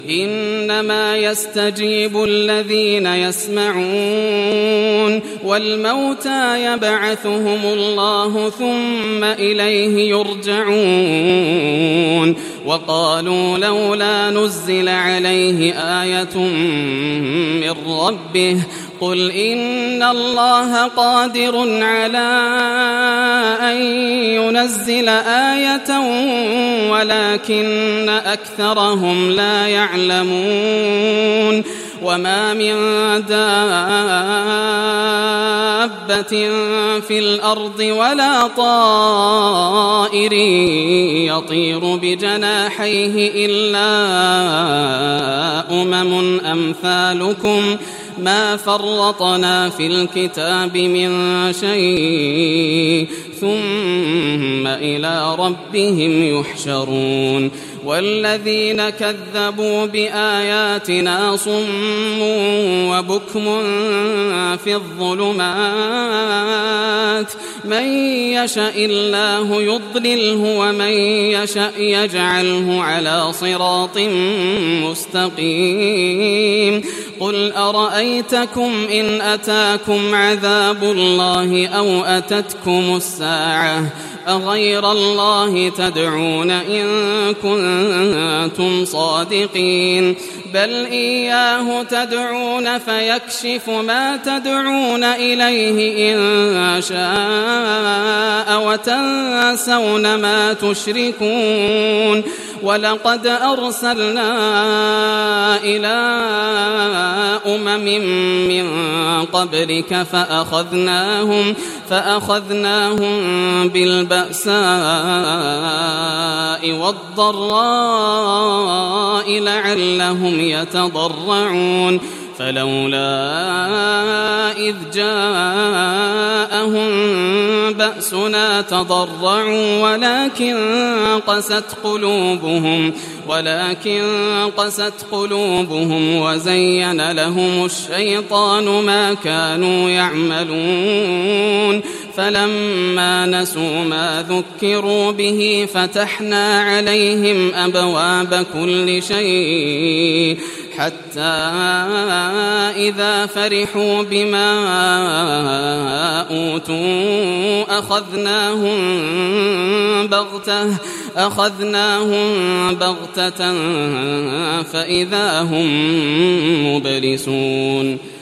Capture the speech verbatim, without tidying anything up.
إنما يستجيب الذين يسمعون والموتى يبعثهم الله ثم إليه يرجعون وقالوا لولا نزل عليه آية من ربه قل إن الله قادر على أن ينزل آية ولكن أكثرهم لا يعلمون وما من دابة في الأرض ولا طائر يطير بجناحيه إلا أمم أمثالكم ما فرطنا في الكتاب من شيء ثم إلى ربهم يحشرون والذين كذبوا بآياتنا صم وبكم في الظلمات من يشاء الله يضلله ومن يشاء يجعله على صراط مستقيم قل أرأيتكم إن أتاكم عذاب الله أو أتتكم الساعة أغير الله تدعون إن كنتم صادقين بل إياه تدعون فيكشف ما تدعون إليه إن شاء وتنسون ما تشركون ولقد أرسلنا إلى أمم من قبلك فأخذناهم فأخذناهم بالبأساء والضراء لعلهم يتضرعون فلولا إذ جاءهم بأسنا تضرعوا ولكن قست قلوبهم ولكن قست قلوبهم وزين لهم الشيطان ما كانوا يعملون فلما نسوا ما ذكروا به فتحنا عليهم أبواب كل شيء حتى إذا فرحوا بما أوتوا أخذناهم بغتة أخذناهم بغتة فإذا هم مبلسون